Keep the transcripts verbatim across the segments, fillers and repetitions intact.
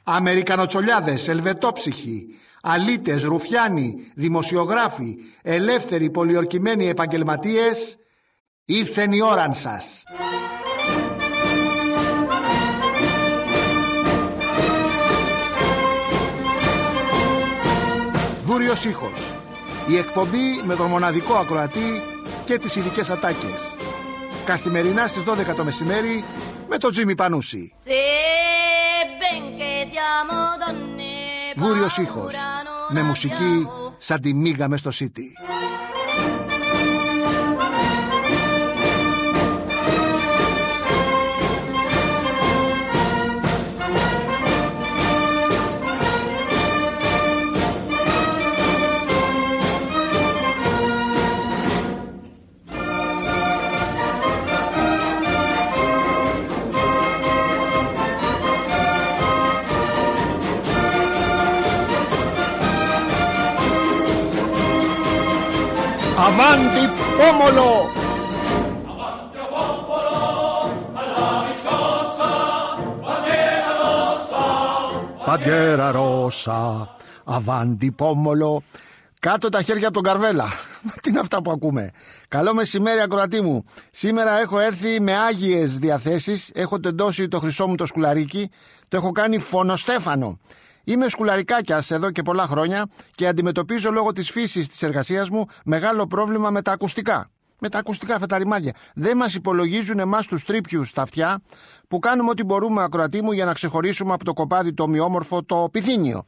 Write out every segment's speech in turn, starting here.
Αμερικανοτσολιάδες, ελβετόψυχοι, αλήτες, ρουφιάνοι, δημοσιογράφοι, ελεύθεροι πολιορκημένοι επαγγελματίες, ήρθεν η ώραν σας. Δούριος ήχος. Η εκπομπή με τον μοναδικό ακροατή και τις ειδικές ατάκες. Καθημερινά στις δώδεκα το μεσημέρι με τον Τζίμι Πανούση. Δούριος ήχος. Με μουσική σαν τη μίγα μες στο City. Avanti pomolo! Avanti popolo, alla riscossa, bandiera rossa, Bandiera rossa, avanti pomolo. Κάτω τα χέρια από τον Καρβέλα. Τι είναι αυτά που ακούμε. Καλό μεσημέρι, ακροατή μου. Σήμερα έχω έρθει με άγιες διαθέσεις. Έχω τεντώσει το χρυσό μου το σκουλαρίκι. Το έχω κάνει φωνοστέφανο. Είμαι σκουλαρικάκιας εδώ και πολλά χρόνια και αντιμετωπίζω λόγω της φύσης της εργασίας μου μεγάλο πρόβλημα με τα ακουστικά. Με τα ακουστικά αυτά τα ρημάδια. Δεν μας υπολογίζουν εμάς τους τρίπιους στα αυτιά που κάνουμε ό,τι μπορούμε, ακροατή μου, για να ξεχωρίσουμε από το κοπάδι το ομοιόμορφο το πυθύνιο.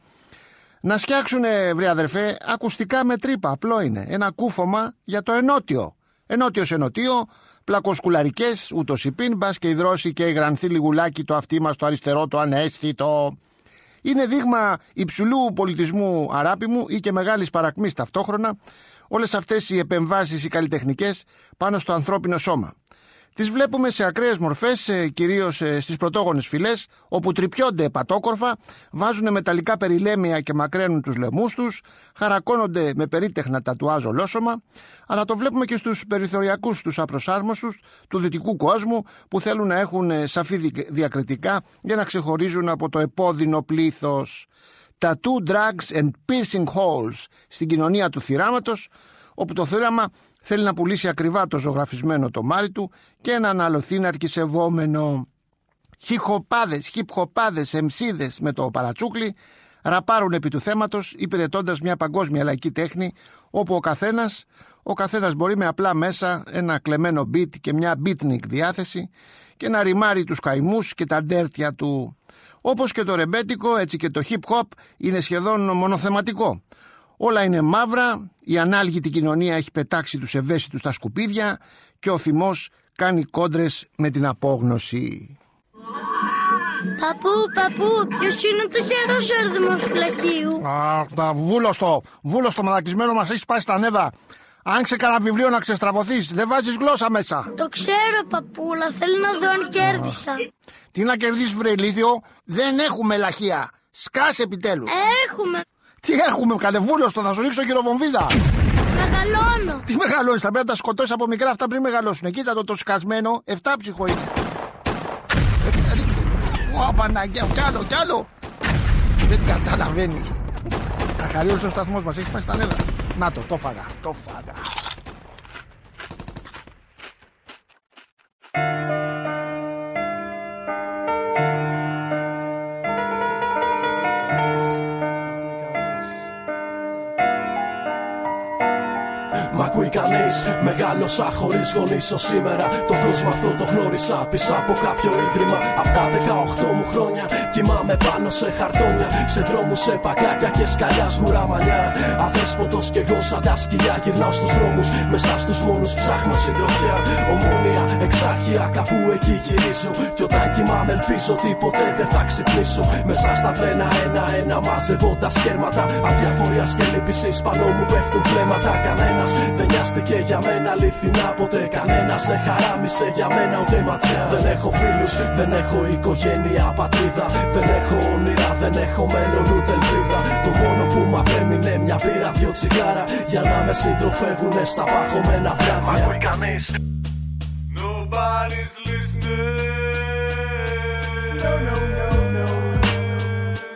Να φτιάξουνε, βρε αδερφέ, ακουστικά με τρύπα. Απλό είναι. Ένα κούφωμα για το ενότιο. Ενότιος ενωτίο, πλακοσκουλαρικές, ούτως υπήν, μπας και υδρώσει και υγρανθεί λιγουλάκι το αυτί μας το αριστερό, το αναίσθητο. Είναι δείγμα υψηλού πολιτισμού, αράπη μου, ή και μεγάλης παρακμής ταυτόχρονα, όλες αυτές οι επεμβάσεις οι καλλιτεχνικές πάνω στο ανθρώπινο σώμα. Τις βλέπουμε σε ακραίες μορφές, κυρίως στις πρωτόγονες φυλές, όπου τρυπιώνται πατόκορφα, βάζουν μεταλλικά περιλέμια και μακραίνουν τους λαιμούς τους, χαρακώνονται με περίτεχνα τατουάζ ολόσωμα, αλλά το βλέπουμε και στους περιθωριακούς, τους απροσάρμοσους του δυτικού κόσμου, που θέλουν να έχουν σαφή διακριτικά για να ξεχωρίζουν από το επώδυνο πλήθος. Tattoo, drugs and piercing holes στην κοινωνία του θυράματος, όπου το θύραμα θέλει να πουλήσει ακριβά το ζωγραφισμένο το μάρι του και να αναλωθεί ναρκισευόμενο. Χιχοπάδες, χιπχοπάδες, εμσίδες με το παρατσούκλι ραπάρουν επί του θέματος, υπηρετώντας μια παγκόσμια λαϊκή τέχνη, όπου ο καθένας, ο καθένας μπορεί με απλά μέσα ένα κλεμμένο beat και μια beatnik διάθεση και να ρημάρει τους καημούς και τα ντέρτια του. Όπως και το ρεμπέτικο, έτσι και το hip hop είναι σχεδόν μονοθεματικό. Όλα είναι μαύρα, η ανάλγητη κοινωνία έχει πετάξει τους ευαίσθητους στα σκουπίδια και ο θυμός κάνει κόντρες με την απόγνωση. Παππού, παππού, ποιος είναι το χερός έρδημος του λαχείου? Αχ, τα βούλωστο, βούλωστο μαλακισμένο μας έχει πάει στα νεύρα. Άνοιξε κανένα βιβλίο να ξεστραβωθείς, δεν βάζεις γλώσσα μέσα. Το ξέρω, παππούλα, θέλω να δω αν κέρδισα. Τι να κερδίσεις, βρε ηλίθιο, δεν έχουμε λαχεία. Σκάσε επιτέλους. Έχουμε. Τι έχουμε, καλεβούλωστο, θα σου ρίξω χειροβομβίδα. Μεγαλώνω. Τι μεγαλώνεις, θα πρέπει να τα σκοτώσεις από μικρά αυτά πριν μεγαλώσουν. Κοίτα το το σκασμένο, εφτάψυχο είναι. Ω, Παναγιά, κι άλλο, κι άλλο. Δεν καταλαβαίνει. Αχαρίως ο σταθμός μας, έχει πάει στα νεύρα. Να το, το φάγα, το φάγα. Μ' ακούει κανείς, μεγάλωσα χωρίς γονείς ως σήμερα. Το κόσμο αυτό το γνώρισα πίσω από κάποιο ίδρυμα. Απ' τα δεκαοκτώ μου χρόνια κοιμάμαι πάνω σε χαρτόνια, σε δρόμους, σε παγκάκια και σκαλιά σγουρά μαλλιά. Αδέσποτος κι εγώ σαν τα σκυλιά γυρνάω στους δρόμους, μέσα στους μόνους ψάχνω συντροφιά. Ομόνια, εξάρχεια, κάπου εκεί γυρίζω. Κι όταν κοιμάμαι ελπίζω ότι ποτέ δεν θα ξυπνήσω. Μέσα στα τρένα ένα-ένα μαζεύω τα σκέρματα. Αδιαφορίας και λύπησης πάνω μου πέφτουν βλέμματα. Κανένας δεν νοιάστηκε για μένα αληθινά ποτέ. Κανένας δεν χαράμισε για μένα ούτε ματιά. Δεν έχω φίλους, δεν έχω οικογένεια, πατρίδα. Δεν έχω όνειρα, δεν έχω μέλλον ούτε ελπίδα. Το μόνο που μ' απέμεινε μια μπύρα, δυο τσιγάρα, για να με συντροφεύουνε στα παγωμένα βράδια. Μ' ακούει κανείς? Nobody's listening. No, no, no, no.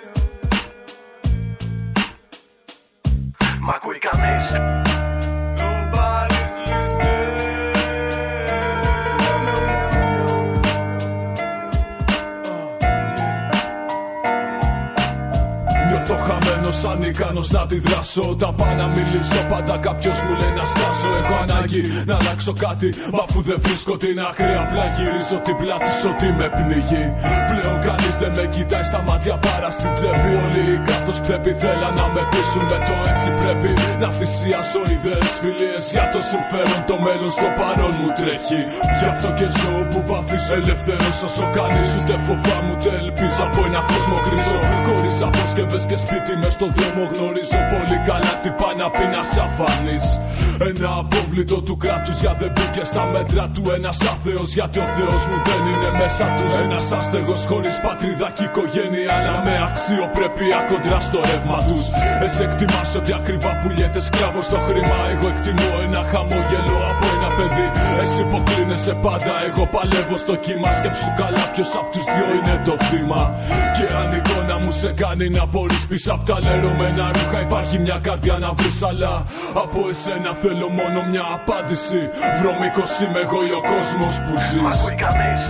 Νιώθω χαμένος, ανίκανος να αντιδράσω. Όταν πάω να μιλήσω, πάντα κάποιος μου λέει να σκάσω. Έχω ανάγκη να αλλάξω κάτι, μα αφού δεν βρίσκω την άκρη, απλά γυρίζω την πλάτη σ' ό,τι με πνίγει. Πλέον κανείς δεν με κοιτάει στα μάτια παρά στην τσέπη. Όλοι καθώς πρέπει θέλαν να με πείσουν με το έτσι πρέπει. Να θυσιάσω ιδέες, φιλίες για το συμφέρον. Το μέλλον στο παρόν μου τρέχει. Γι' αυτό και ζω που βαδίζω ελεύθερος όσο κανείς. Ούτε φοβάμαι ούτε ελπίζω από ένα κόσμο γκρίζο. Χωρίς αποσκευές και σπίτι μες στον δρόμο γνωρίζω πολύ καλά τι πάει να πει να σ' αφανείς. Ένα απόβλητο του κράτους για δεν μπήκε στα μέτρα του. Ένας άθεος γιατί ο Θεός μου δεν είναι μέσα τους. Ένας άστεγος χωρίς πατρίδα και οικογένεια, αλλά με αξιοπρέπεια κοντρά στο ρεύμα τους. Εσύ εκτιμάς ότι ακριβά πουλιέται σκλάβος στο χρήμα. Εγώ εκτιμώ ένα χαμόγελο από ένα παιδί. Εσύ υποκλίνεσαι πάντα, εγώ παλεύω στο κύμα. Σκέψου καλά ποιος απ' τους δυο είναι το θύμα. Και αν η εικόνα μου σε κάνει να μπορείς πίσω απ' τα λερωμένα ρούχα, υπάρχει μια καρδιά να βρεις, αλλά από εσένα θέλω μόνο μια απάντηση. Βρωμικός είμαι εγώ ή ο κόσμος που ζεις. Μ' ακούει κανείς?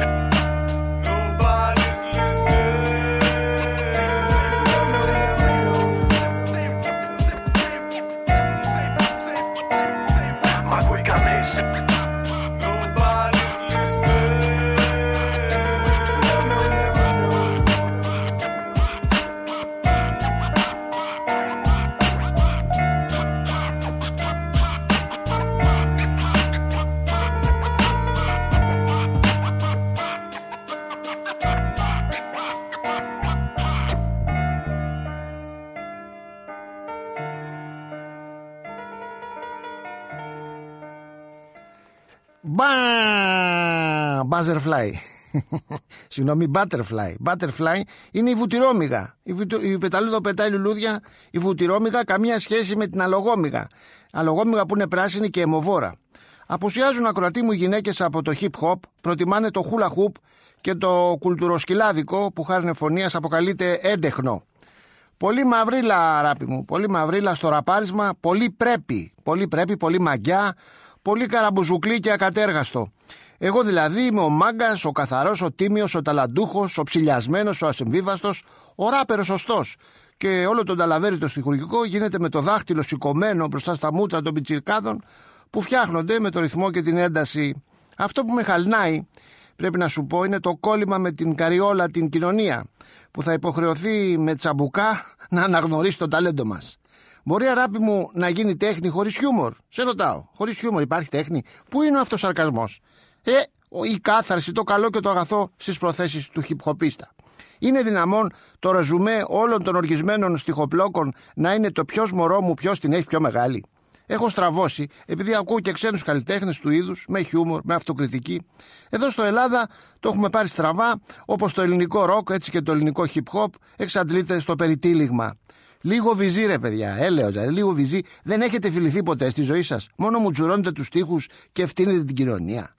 Butterfly. Συγγνώμη, butterfly. Butterfly είναι η βουτυρόμυγα. Η, βουτυ... η πεταλούδα πετάει λουλούδια. Η βουτυρόμυγα καμία σχέση με την αλογόμυγα. Αλογόμυγα που είναι πράσινη και αιμοβόρα. Απουσιάζουν, ακροατοί μου, οι γυναίκες από το hip hop. Προτιμάνε το hula hoop και το κουλτουροσκυλάδικο που χάρη φωνίας αποκαλείται έντεχνο. Πολύ μαυρίλα, αγάπη μου. Πολύ μαυρίλα στο ραπάρισμα. Πολύ πρέπει. Πολύ πρέπει, πολύ μαγκιά. Πολύ καραμπουζουκλή και ακατέργαστο. Εγώ δηλαδή είμαι ο μάγκας, ο καθαρός, ο τίμιος, ο ταλαντούχος, ο ψηλιασμένος, ο ασυμβίβαστος, ο ράπερος σωστός. Και όλο το ταλαβέρι το στιχουργικό γίνεται με το δάχτυλο σηκωμένο μπροστά στα μούτρα των πιτσιρκάδων που φτιάχνονται με το ρυθμό και την ένταση. Αυτό που με χαλνάει, πρέπει να σου πω, είναι το κόλλημα με την καριόλα την κοινωνία, που θα υποχρεωθεί με τσαμπουκά να αναγνωρίσει το ταλέντο μας. Μπορεί, αγάπη μου, να γίνει τέχνη χωρίς χιούμορ? Σε ρωτάω, χωρίς χιούμορ υπάρχει τέχνη? Πού είναι ο αυτοσαρκασμός? Ε, η κάθαρση, το καλό και το αγαθό στις προθέσεις του χιπχοπίστα. Είναι δυναμόν το ρεζουμέ όλων των οργισμένων στιχοπλόκων να είναι το ποιος μωρό μου, ποιος την έχει πιο μεγάλη? Έχω στραβώσει επειδή ακούω και ξένους καλλιτέχνες του είδους, με χιούμορ, με αυτοκριτική. Εδώ στο Ελλάδα το έχουμε πάρει στραβά, όπως το ελληνικό ροκ, έτσι και το ελληνικό hip hop εξαντλείται στο περιτύλιγμα. Λίγο βυζί, ρε παιδιά, έλεος, δηλαδή λίγο βυζί. Δεν έχετε φιληθεί ποτέ στη ζωή σας? Μόνο μου τζουρώνετε τους τοίχους και ευθύνετε την κοινωνία.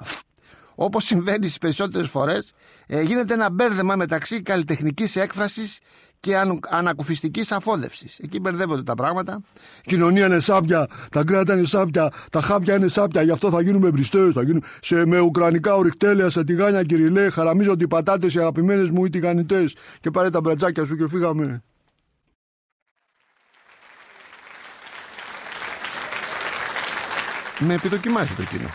Όπως συμβαίνει στις περισσότερες φορές, ε, γίνεται ένα μπέρδεμα μεταξύ καλλιτεχνικής έκφρασης και αν, ανακουφιστικής αφόδευσης. Εκεί μπερδεύονται τα πράγματα. Η κοινωνία είναι σάπια, τα κρέατα είναι σάπια, τα χάπια είναι σάπια, γι' αυτό θα γίνουμε μπριστές, θα γίνουμε σε, με ουκρανικά ορυκτέλεια, σε τηγάνια κυριλέ, χαραμίζονται οι πατάτες, οι αγαπημένες μου οι τηγανιτές. Και πάρε τα μπρατζάκια σου και φύγαμε. Με επιδοκιμάζει το κοινό.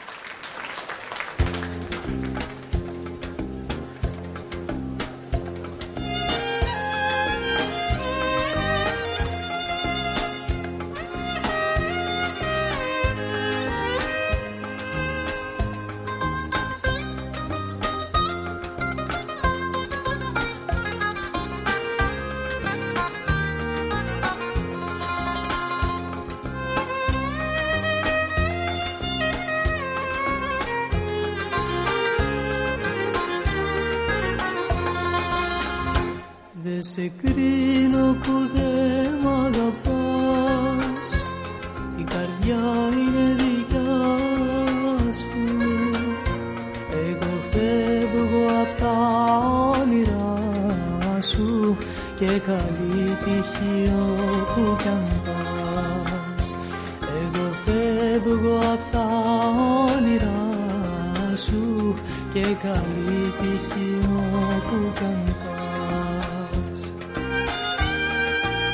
Δε σε κρίνω που δεν μ' αγαπάς, η καρδιά είναι δικιά σου. Εγώ φεύγω απ' τα όνειρά σου και καλή τύχη όπου κι αν πας. Εγώ φεύγω απ' τα όνειρά σου και καλή τύχη όπου κι αν πας.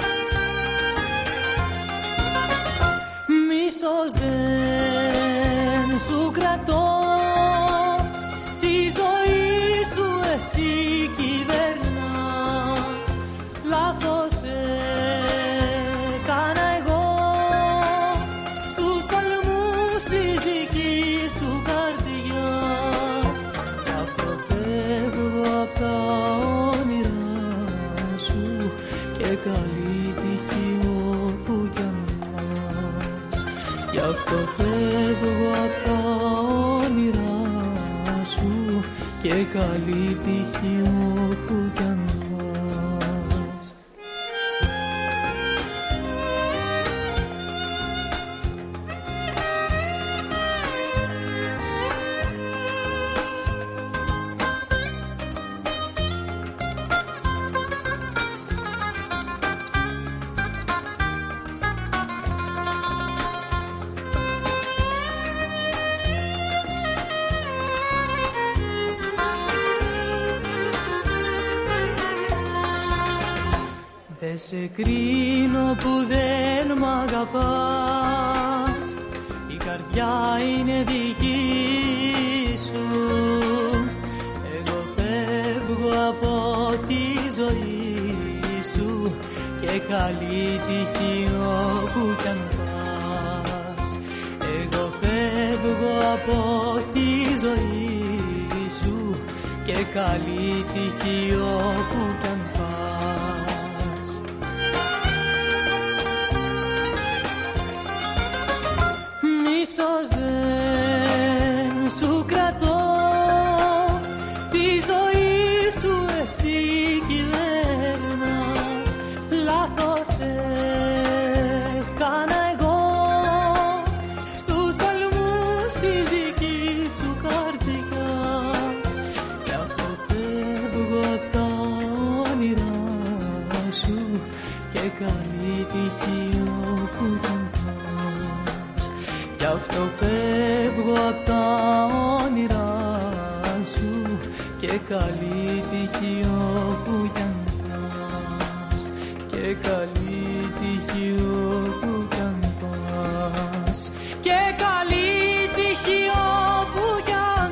σου και καλή τύχη όπου κι αν πας. Γι' αυτό φεύγω απ' τα όνειρά σου και καλή τύχη όπου κι αν πας. Δεν σε κρίνω που δεν μ' αγαπάς, η καρδιά είναι δική σου. Εγώ φεύγω από τη ζωή σου και καλή τύχη όπου κι αν πας. Εγώ φεύγω από τη ζωή σου και καλή τύχη όπου κι αν πας. Ίσως δεν σου κρατώ, τη ζωή σου εσύ κυβέρνας. Λάθος έκανα εγώ στους παλμούς της δικής σου καρδιάς. Γι' αυτό φεύγω απ' τα όνειρά σου και καλή τύχη όπου κι αν πας. Γι' αυτό φεύγω απ' τα όνειρά σου και καλή τύχη όπου κι αν πας. Και καλή τύχη όπου κι αν πας. Και καλή τύχη όπου κι αν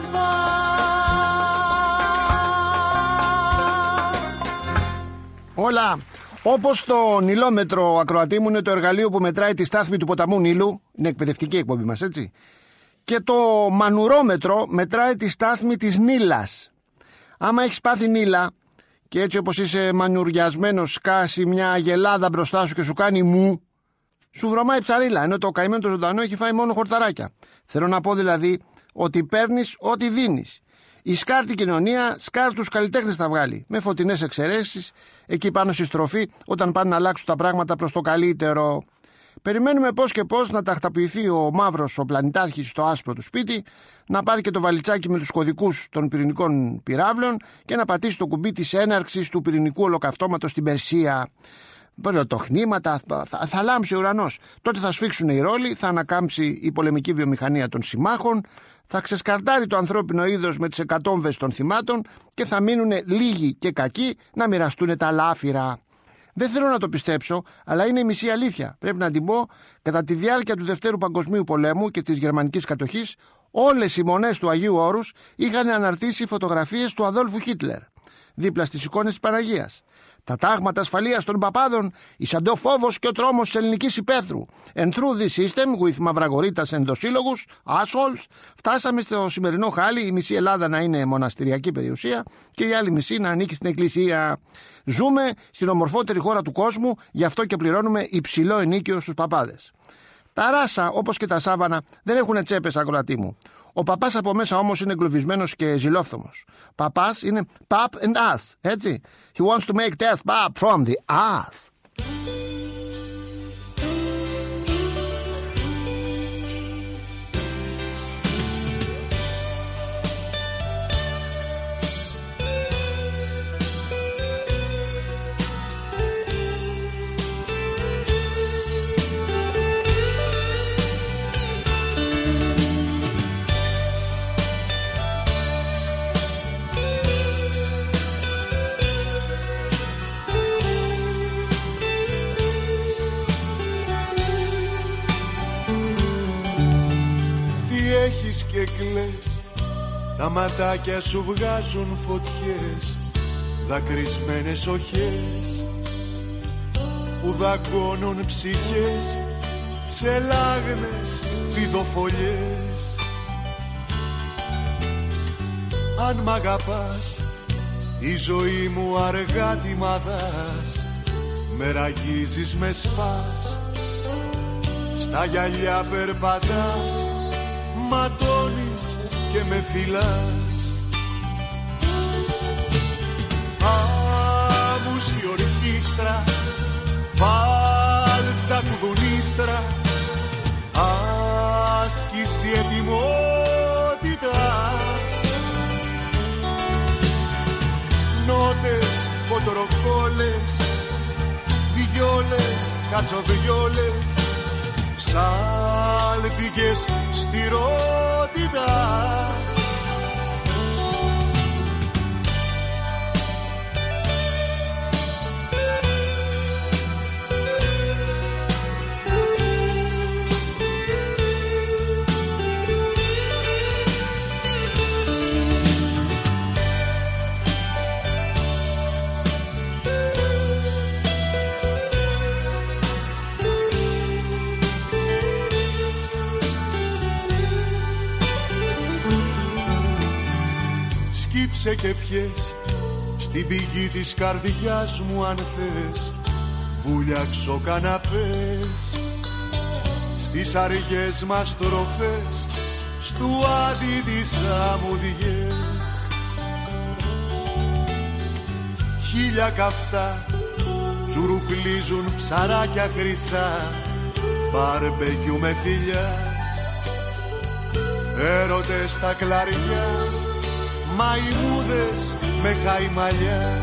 πας. Όλα. Όπως το νηλόμετρο, ακροατή μου, είναι το εργαλείο που μετράει τη στάθμη του ποταμού Νείλου. Είναι εκπαιδευτική εκπομπή μας, έτσι. Και το μανουρόμετρο μετράει τη στάθμη της Νείλας. Άμα έχεις πάθει Νείλα και έτσι όπως είσαι μανουριασμένος σκάσει μια αγελάδα μπροστά σου και σου κάνει μου, σου βρωμάει ψαρίλα, ενώ το καημένο το ζωντανό έχει φάει μόνο χορταράκια. Θέλω να πω δηλαδή ότι παίρνεις ό,τι δίνεις. Η σκάρτη κοινωνία σκάρτους καλλιτέχνες θα βγάλει, με φωτεινές εξαιρέσεις, εκεί πάνω στη στροφή, όταν πάνε να αλλάξουν τα πράγματα προς το καλύτερο. Περιμένουμε πώς και πώς να τακτοποιηθεί ο μαύρος ο πλανητάρχης στο άσπρο του σπίτι, να πάρει και το βαλιτσάκι με τους κωδικούς των πυρηνικών πυράβλων και να πατήσει το κουμπί της έναρξης του πυρηνικού ολοκαυτώματος στην Περσία. Πυροτοχνήματα, θα, θα λάμψει ο ουρανός. Τότε θα σφίξουν οι ρόλοι, θα ανακάμψει η πολεμική βιομηχανία των συμμάχων, θα ξεσκαρτάρει το ανθρώπινο είδος με τις εκατόμβες των θυμάτων και θα μείνουν λίγοι και κακοί να μοιραστούν τα λάφυρα. Δεν θέλω να το πιστέψω, αλλά είναι η μισή αλήθεια. Πρέπει να την πω, κατά τη διάρκεια του Δευτέρου Παγκοσμίου Πολέμου και της γερμανικής κατοχής, όλες οι μονές του Αγίου Όρους είχαν αναρτήσει φωτογραφίες του Αδόλφου Χίτλερ, δίπλα στις εικόνες της Παναγίας. Τα τάγματα ασφαλείας των παπάδων, ήσαν ο φόβος και ο τρόμος της ελληνικής υπαίθρου. And through this system, with μαυραγορίτας ενδοσύλλογους, assholes, φτάσαμε στο σημερινό χάλι, η μισή Ελλάδα να είναι μοναστηριακή περιουσία και η άλλη μισή να ανήκει στην εκκλησία. Ζούμε στην ομορφότερη χώρα του κόσμου, γι' αυτό και πληρώνουμε υψηλό ενίκιο στους παπάδες. Τα ράσα, όπως και τα σάβανα, δεν έχουν τσέπες, ακροατή μου. Ο παπάς από μέσα όμως είναι εγκλωβισμένος και ζηλόφθομος. Παπάς είναι pap and ass, έτσι. He wants to make death pap from the ass. Έχεις και κλαις, τα ματάκια σου βγάζουν φωτιές, δακρυσμένες οχές που δαγκώνουν ψυχές σε λάγνες φιδοφολιές. Αν μ' αγαπάς, η ζωή μου αργά τη μαδάς, με ραγίζεις, με σπάς, στα γυαλιά περπατάς, ματώνεις και με φυλάς. Άμουση ορχήστρα, βάλτσα κουδουνίστρα, άσκηση ετοιμότητας, νότες, κοντροκόλες, βιόλες, κατσοβιόλες, σάλπιγγες στηρότητας. Σκύψε και πιες στην πηγή της καρδιάς μου αν θες, βουλιάξω καναπές στις αργές μας τροφές, στου άδει τις αμμουδιές. Χίλια καυτά τσουρουκλίζουν ψαράκια χρυσά, μπαρμπεκιού με φιλιά, έρωτες στα κλαριά, μαϊμούδες με χαϊμαλιά.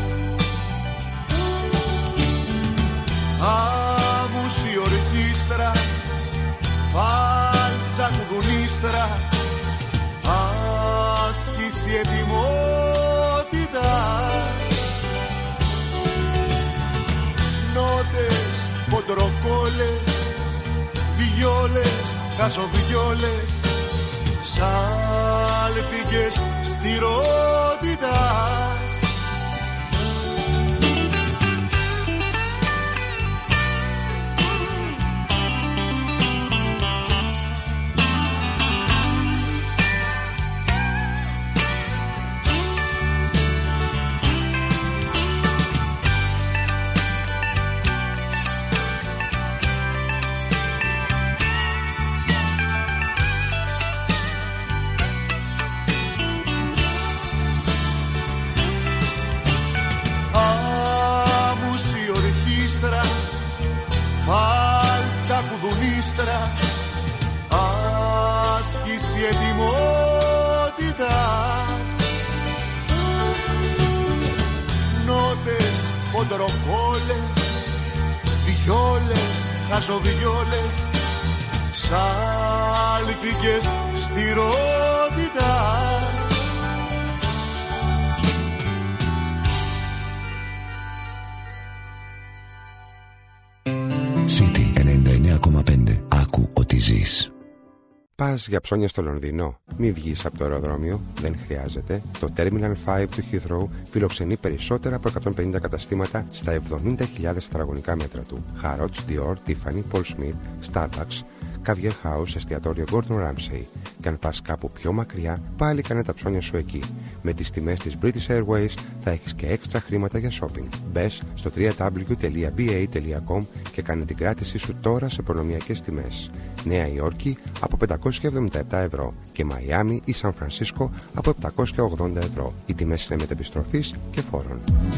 Άμουση ορχήστρα, φάλτσα κουδουνίστρα, άσκηση ετοιμότητας, νότες, κοντροκόλες, βιόλες, χασοβιόλες, σάλπιγγες στηρότητας. Φάλτσα κουδουνίστρα, άσκηση ετοιμότητας, νότες, κοντροκόλες, βιόλες, χασοβιόλες, σάλπιγγες στηρότητας. City ενενήντα εννέα κόμμα πέντε. Άκου ότι ζεις. Πας για ψώνια στο Λονδίνο? Μη βγεις από το αεροδρόμιο, δεν χρειάζεται. Το Terminal πέντε του Heathrow φιλοξενεί περισσότερα από εκατόν πενήντα καταστήματα στα εβδομήντα χιλιάδες τετραγωνικά μέτρα του. Harrods, Dior, Tiffany, Paul Smith, Starbucks, Caviar House, εστιατόριο Gordon Ramsay. Και αν πας κάπου πιο μακριά, πάλι κάνε τα ψώνια σου εκεί. Με τις τιμές της British Airways θα έχεις και έξτρα χρήματα για shopping. Μπες στο double-u double-u double-u τελεία b a τελεία com και κάνε την κράτησή σου τώρα σε προνομιακές τιμές. Νέα Υόρκη από πεντακόσια εβδομήντα επτά ευρώ και Μαϊάμι ή Σαν Φρανσίσκο από επτακόσια ογδόντα ευρώ. Οι τιμές είναι μετεπιστροφής και φόρων.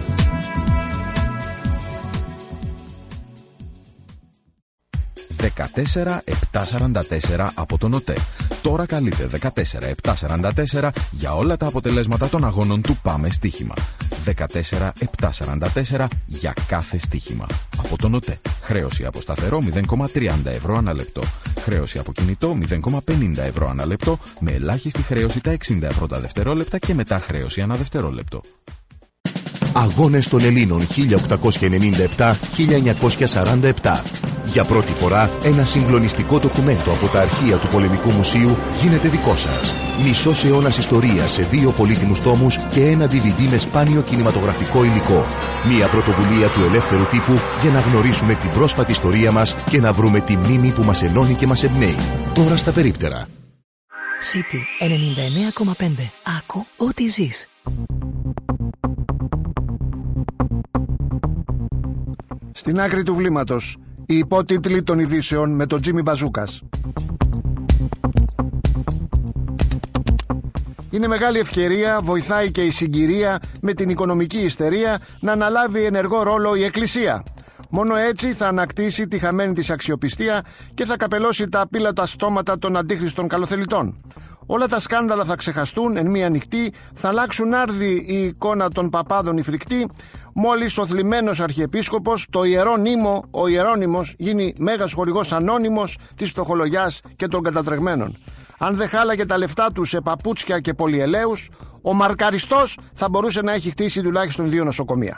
δεκατέσσερα επτακόσια σαράντα τέσσερα από τον ΟΤΕ. Τώρα καλείτε δεκατέσσερα επτακόσια σαράντα τέσσερα για όλα τα αποτελέσματα των αγώνων του Πάμε Στοίχημα. δεκατέσσερα επτακόσια σαράντα τέσσερα για κάθε στοίχημα. Από τον ΟΤΕ. Χρέωση από σταθερό μηδέν κόμμα τριάντα ευρώ ανά λεπτό. Χρέωση από κινητό μηδέν κόμμα πενήντα ευρώ ανά λεπτό, με ελάχιστη χρέωση τα εξήντα πρώτα δευτερόλεπτα και μετά χρέωση ανά δευτερόλεπτο. Αγώνες των Ελλήνων χίλια οκτακόσια ενενήντα επτά με χίλια εννιακόσια σαράντα επτά. Για πρώτη φορά, ένα συγκλονιστικό ντοκουμέντο από τα αρχεία του Πολεμικού Μουσείου γίνεται δικό σας. Μισός αιώνας ιστορίας σε δύο πολύτιμους τόμους και ένα ντι βι ντι με σπάνιο κινηματογραφικό υλικό. Μια πρωτοβουλία του ελεύθερου τύπου για να γνωρίσουμε την πρόσφατη ιστορία μας και να βρούμε τη μνήμη που μας ενώνει και μας εμπνέει. Τώρα στα περίπτερα. City ενενήντα εννέα κόμμα πέντε. Άκου ό,τι ζεις. Στην άκρη του βλήματος, οι υπότιτλοι των ειδήσεων με τον Τζίμι Μπαζούκας. Είναι μεγάλη ευκαιρία, βοηθάει και η συγκυρία με την οικονομική ιστερία να αναλάβει ενεργό ρόλο η Εκκλησία. Μόνο έτσι θα ανακτήσει τη χαμένη της αξιοπιστία και θα καπελώσει τα απίλατα στόματα των αντίχριστων καλοθελητών. Όλα τα σκάνδαλα θα ξεχαστούν εν μία νυχτή, θα αλλάξουν άρδι η εικόνα των παπάδων η φρικτή, μόλις ο θλιμμένος αρχιεπίσκοπος, το ιερό νήμο, ο Ιερώνυμος, γίνει μέγας χορηγός ανώνυμος της φτωχολογιάς και των κατατρεγμένων. Αν δεν χάλαγε τα λεφτά του σε παπούτσια και πολυελαίους, ο Μαρκαριστός θα μπορούσε να έχει χτίσει τουλάχιστον δύο νοσοκομεία.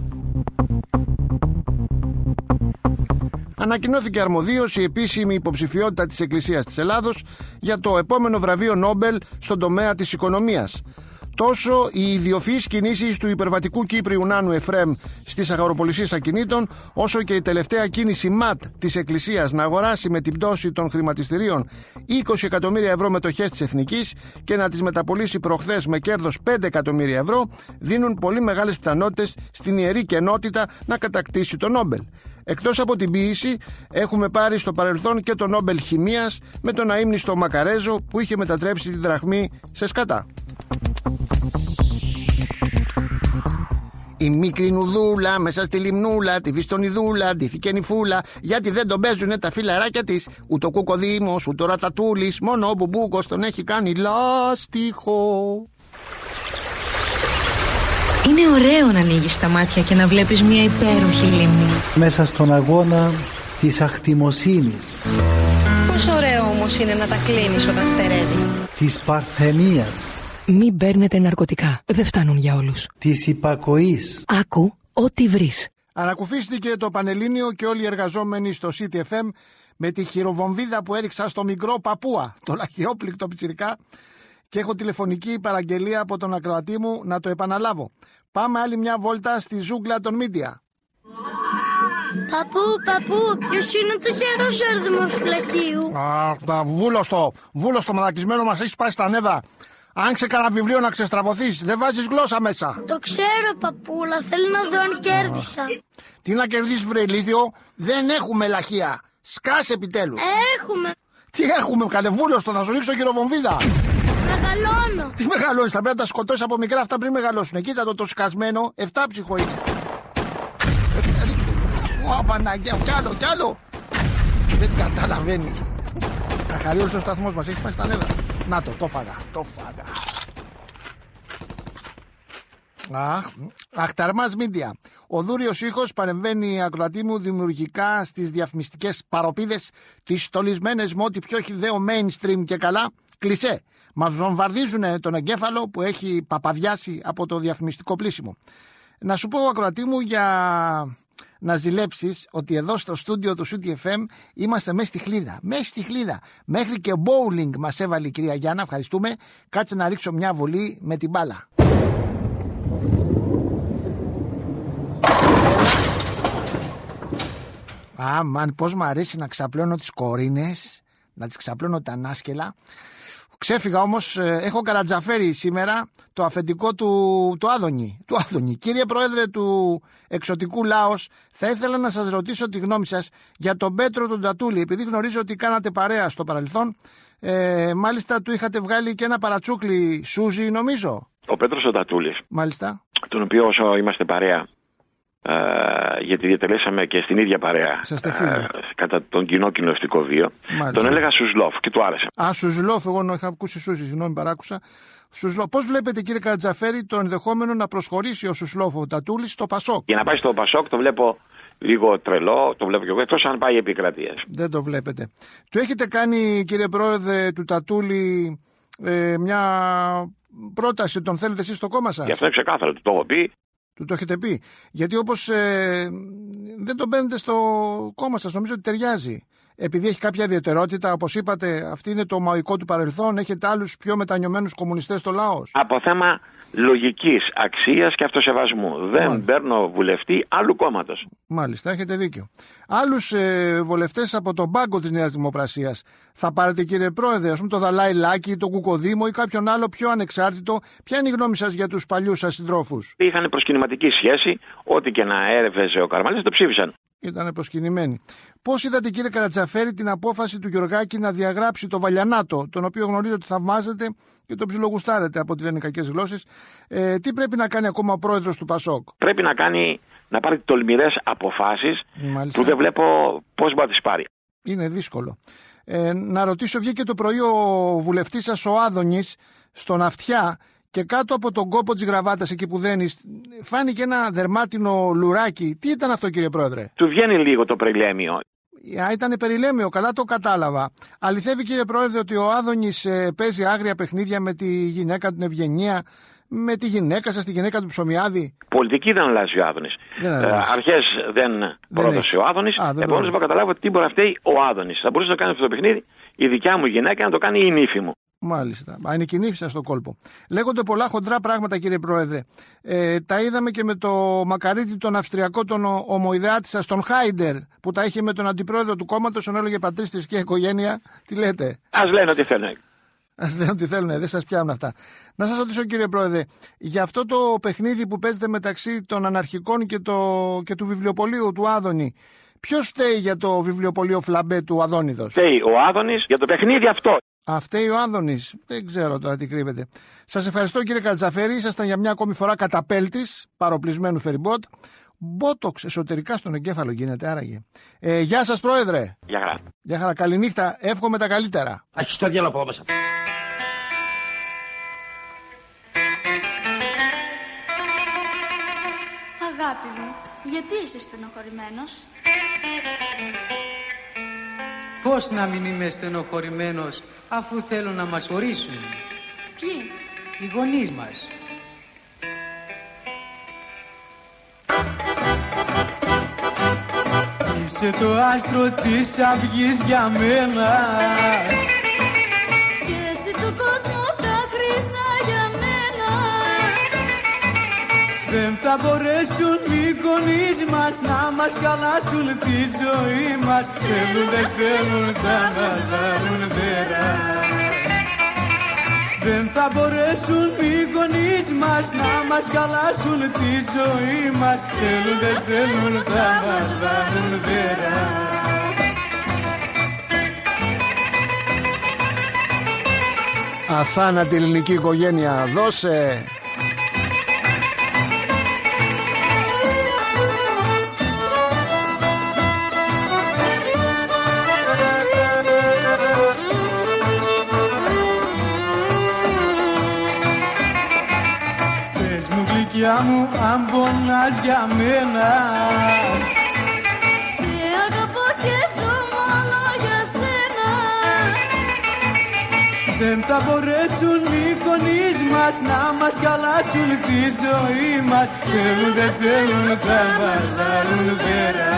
Ανακοινώθηκε αρμοδίως η επίσημη υποψηφιότητα της Εκκλησίας της Ελλάδος για το επόμενο βραβείο Νόμπελ στον τομέα της οικονομίας. Τόσο οι ιδιοφυείς κινήσεις του υπερβατικού Κύπριου Νάνου Εφρέμ στις αγοροπολισίες ακινήτων, όσο και η τελευταία κίνηση ΜΑΤ της Εκκλησίας να αγοράσει με την πτώση των χρηματιστηρίων είκοσι εκατομμύρια ευρώ μετοχές της Εθνικής και να τις μεταπολίσει προχθές με κέρδος πέντε εκατομμύρια ευρώ, δίνουν πολύ μεγάλες πιθανότητες στην ιερή κενότητα να κατακτήσει το Νόμπελ. Εκτός από την ποίηση, έχουμε πάρει στο παρελθόν και το Νόμπελ Χημείας με τον αείμνηστο Μακαρέζο που είχε μετατρέψει τη δραχμή σε σκατά. Η μικρή νουδούλα μέσα στη λιμνούλα, τη βιστονιδούλα, ντύθηκε νυφούλα, γιατί δεν τον παίζουνε τα φιλαράκια της. Ούτε ο Κουκοδήμος, ούτε ο Ρατατούλης, μόνο ο Μπουμπούκος τον έχει κάνει λάστιχο. Είναι ωραίο να ανοίγεις τα μάτια και να βλέπεις μια υπέροχη λίμνη. Μέσα στον αγώνα της αχτιμοσύνης. Πόσο ωραίο όμως είναι να τα κλείνεις όταν στερεύει. Της παρθενίας. Μην παίρνετε ναρκωτικά, δεν φτάνουν για όλους. Της υπακοής. Άκου ό,τι βρεις. Ανακουφίστηκε το Πανελλήνιο και όλοι οι εργαζόμενοι στο City εφ εμ με τη χειροβομβίδα που έριξα στο μικρό Παπούα, το λαχιόπληκτο πιτσιρικά, και έχω τηλεφωνική παραγγελία από τον ακροατή μου να το επαναλάβω. Πάμε άλλη μια βόλτα στη ζούγκλα των μίντια. Παππού, παππού, ποιος είναι το τυχερός έρδιμος του λαχείου? Αχ, βούλωστο, βούλωστο μαλακισμένο, μας έχει πάει στα νεύρα. Άνοιξε κανένα βιβλίο να ξεστραβωθείς, δεν βάζεις γλώσσα μέσα. Το ξέρω, παππούλα, θέλω να δω αν κέρδισα. Τι να κερδίσεις, βρε ηλίθιο, δεν έχουμε λαχεία. Σκάσε επιτέλους. Έχουμε. Τι έχουμε, καλεβούλωστο, θα σου ρίξω χειροβομβίδα. Μεγαλώνω. Τι μεγαλώνεις, θα πρέπει να τα σκοτώσεις από μικρά αυτά πριν μεγαλώσουν. Κοίτα το το σκασμένο, εφτάψυχο είναι. Ω, Παναγιά, κι άλλο, κι άλλο. Δεν καταλαβαίνεις. Αχαρίως ο σταθμός μας, έχει πάει στα νεύρα. Να το, το φάγα, το φάγα. Αχ, αχταρμάς μίντια. Ο δούριος ήχος παρεμβαίνει, ακροατή μου, δημιουργικά στις διαφημιστικές παροπίδες, τις στολισμένες με ό,τι πιο χυδαίο mainstream και καλά, κλισέ. Μας βομβαρδίζουν τον εγκέφαλο που έχει παπαδιάσει από το διαφημιστικό πλήσιμο. Να σου πω, ακροατή μου, για να ζηλέψεις ότι εδώ στο στούντιο του City εφ εμ είμαστε μέσα στη χλίδα. Μέσα στη χλίδα. Μέχρι και bowling μας έβαλε η κυρία Γιάννα, ευχαριστούμε. Κάτσε να ρίξω μια βολή με την μπάλα. Αμάν, πώς μου αρέσει να ξαπλώνω τις κορίνες, να τις ξαπλώνω τα ανάσκελα. Ξέφυγα όμως, έχω καρατζαφέρει σήμερα το αφεντικό του, του Άδωνη, του Άδωνη. Κύριε Πρόεδρε του Εξωτικού Λάος, θα ήθελα να σας ρωτήσω τη γνώμη σας για τον Πέτρο τον Τατούλη, επειδή γνωρίζω ότι κάνατε παρέα στο παρελθόν. Ε, μάλιστα του είχατε βγάλει και ένα παρατσούκλι σούζι, νομίζω. Ο Πέτρος ο Τατούλης. Μάλιστα. Τον οποίο όσο είμαστε παρέα, ε, γιατί διατελέσαμε και στην ίδια παρέα ε, κατά τον κοινό κοινωνιστικό βίο, μάλιστα, τον έλεγα Σουζλόφ και του άρεσε. Α, Σουζλόφ, εγώ είχα ακούσει Σούζι, συγγνώμη, παράκουσα. Σουσλόφ. Πώς βλέπετε, κύριε Καρατζαφέρη, το ενδεχόμενο να προσχωρήσει ο Σουσλόφ ο Τατούλης στο Πασόκ? Για να πάει στο Πασόκ το βλέπω λίγο τρελό, το βλέπω και εγώ, εκτός αν πάει επικρατείας. Δεν το βλέπετε. Του έχετε κάνει, κύριε Πρόεδρε του Τατούλη, ε, μια πρόταση, τον θέλετε εσείς στο κόμμα σας? Γι' αυτό είναι ξεκάθαρο, του το έχω πει. Του το έχετε πει. Γιατί όπως ε, δεν τον παίρνετε στο κόμμα σας, νομίζω ότι ταιριάζει. Επειδή έχει κάποια ιδιαιτερότητα, όπως είπατε, αυτή είναι το μαοικό του παρελθόν, έχετε άλλους πιο μετανιωμένους κομμουνιστές στο λαός. Από θέμα λογικής, αξίας και αυτοσεβασμού. Δεν Μάλιστα. παίρνω βουλευτή άλλου κόμματος. Μάλιστα, έχετε δίκιο. Άλλους ε, βουλευτές από τον πάγκο της Νέας Δημοκρασίας θα πάρετε, κύριε Πρόεδρε, ας πούμε το Δαλάη Λάκη, τον Κουκοδήμο ή κάποιον άλλο πιο ανεξάρτητο? Ποια είναι η γνώμη σας για τους παλιούς σας συντρόφους? Είχαν προσκυνηματική σχέση, ό,τι και να έρευε ο Καραμαλής το ψήφισαν. Ήταν προσκυνημένοι. Πώς είδατε, κύριε Καρατζαφέρη, την απόφαση του Γιωργάκη να διαγράψει το Βαλιανάτο, τον οποίο γνωρίζω ότι θαυμάζετε και τον ψιλογουστάρετε από ό,τι λένε κακές γλώσσες. Ε, τι πρέπει να κάνει ακόμα ο πρόεδρος του Πασόκ? Πρέπει να κάνει, να πάρει τολμηρές αποφάσεις που δεν βλέπω πώς μπορεί να τις πάρει. Είναι δύσκολο. Ε, να ρωτήσω, βγήκε το πρωί ο βουλευτής σας ο Άδωνης στον Αυτιά και κάτω από τον κόπο της γραβάτας εκεί που δένει φάνηκε ένα δερμάτινο λουράκι. Τι ήταν αυτό, κύριε Πρόεδρε? Του βγαίνει λίγο το περιλέμιο. Α, ήταν περιλέμιο, καλά το κατάλαβα. Αληθεύει, κύριε Πρόεδρε, ότι ο Άδωνης ε, παίζει άγρια παιχνίδια με τη γυναίκα του Ευγενία, με τη γυναίκα σας, τη γυναίκα του Ψωμιάδη? Πολιτική δεν αλλάζει ο Άδωνης. Ε, αρχές δεν, δεν πρόδωσε ο Άδωνης. Επομένως, μπορώ να καταλάβω τι μπορεί να φταίει ο Άδωνης. Θα μπορούσε να κάνει αυτό το παιχνίδι η δικιά μου γυναίκα, να το κάνει η νύφη μου. Μάλιστα. Α, είναι και η νύφη σας στο κόλπο. Λέγονται πολλά χοντρά πράγματα, κύριε Πρόεδρε. Ε, τα είδαμε και με το μακαρίτι τον Αυστριακό, τον ομοειδεάτη σας, τον Χάιντερ, που τα είχε με τον αντιπρόεδρο του κόμματος, τον έλεγε πατρίστης και οικογένεια. Τι λέτε? Ας λένε ό,τι θέλουν. Ας λένε ό,τι θέλουν, δεν σας πιάνουν αυτά. Να σας ρωτήσω, κύριε Πρόεδρε, για αυτό το παιχνίδι που παίζεται μεταξύ των αναρχικών και, το, και του βιβλιοπωλείου του Άδωνη. Ποιος φταίει για το βιβλιοπωλείο Φλαμπέ του Αδόνιδος? Φταίει ο Άδωνης για το παιχνίδι αυτό. Α, φταίει ο Άδωνης. Δεν ξέρω τώρα τι κρύβεται. Σας ευχαριστώ, κύριε Καρατζαφέρη. Ήσασταν για μια ακόμη φορά καταπέλτης παροπλισμένου φεριμπότ. Μπότοξ εσωτερικά στον εγκέφαλο γίνεται, άραγε. Ε, γεια σας, Πρόεδρε. Γεια χαρά. Γεια χαρά. Καληνύχτα. Εύχομαι τα καλύτερα. Αχ, στο διάλογο από μέσα. Αγάπη μου, γιατί είσαι στενοχωρημένος? Πώς να μην είμαι στενοχωρημένος αφού θέλουν να μας χωρίσουν? Ποιοι? Οι γονείς μας. Είσαι το άστρο της αυγής για μένα και εσύ του κόσμου τα χρυσά για μένα. Δεν θα μπορέσουν οι γονείς μας να μας χαλάσουν τη ζωή μας. Θέλουν, δεν θέλουν, θα μας βάλουν πέρα. Δεν θα μπορέσουν οι γονείς μας να μας χαλάσουν τη ζωή μας. Θέλουν, δεν θέλουν, θα μας βάλουν πέρα. Αθάνατη ελληνική οικογένεια, δώσε! Γλυκιά μου, αν πονάς για μένα, σε αγαπώ και ζω μόνο για σένα. Δεν θα μπορέσουν οι γονείς μας να μας χαλάσουν τη ζωή μας. Θέλουν, δεν θέλουν, θα μας βάλουν πέρα.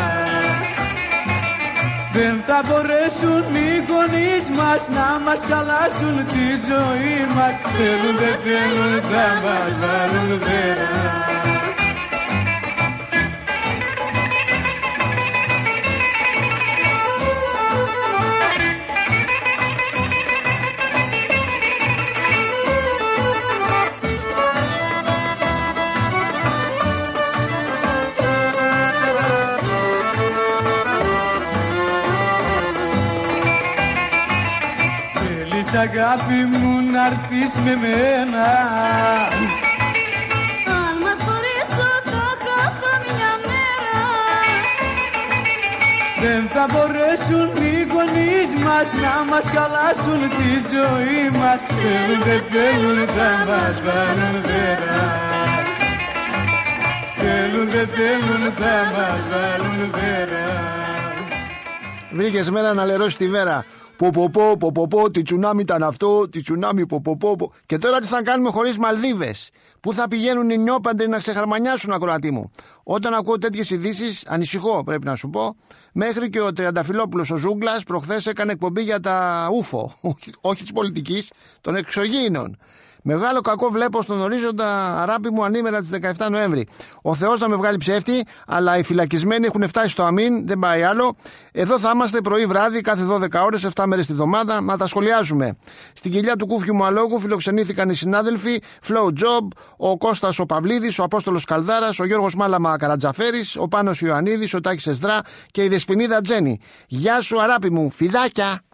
Δεν θα μπορέσουν οι γονείς μας να μας χαλάσουν τη ζωή μας. Θέλουν, δεν θέλουν, θα μας βάλουν πέρα. Αγάπη μου να'ρθείς με μένα, αν μας χωρίσω θα κάθω μια μέρα. Δεν θα μπορέσουν οι γονείς μας να μας χαλάσουν τη ζωή μας. Θέλουν, δεν θέλουν, θα μας βάλουν πέρα. Θέλουν, δεν θέλουν, θα μας βάλουν πέρα. Βρήκες μέρα να λερώσει τη βέρα. Πω πω πω πω πω πω, τι τσουνάμι ήταν αυτό, τι τσουνάμι πω πω πω πω. Και τώρα τι θα κάνουμε χωρίς Μαλδίβες? Πού θα πηγαίνουν οι νιόπαντροι να ξεχαρμανιάσουν, ακροατή μου? Όταν ακούω τέτοιες ειδήσεις ανησυχώ, πρέπει να σου πω. Μέχρι και ο Τριανταφυλόπουλος ο Ζούγκλας προχθές έκανε εκπομπή για τα ούφο, όχι της πολιτικής, των εξωγήινων. Μεγάλο κακό βλέπω στον ορίζοντα, αγάπη μου, ανήμερα της δεκαεφτά Νοέμβρη. Ο Θεός να με βγάλει ψεύτη, αλλά οι φυλακισμένοι έχουν φτάσει στο αμήν, δεν πάει άλλο. Εδώ θα είμαστε πρωί-βράδυ, κάθε δώδεκα ώρες, επτά μέρες τη βδομάδα, να τα σχολιάζουμε. Στην κοιλιά του Κούφιου μου αλόγου φιλοξενήθηκαν οι συνάδελφοι Flow Job, ο Κώστας ο Παυλίδης, ο Απόστολος Καλδάρας, ο Γιώργος Μάλαμα Καρατζαφέρης, ο Πάνος Ιωαννίδης, ο Τάκης Εσδρά και η Δεσποινίδα Τζένη. Γεια σου, αγάπη μου, φιδάκια!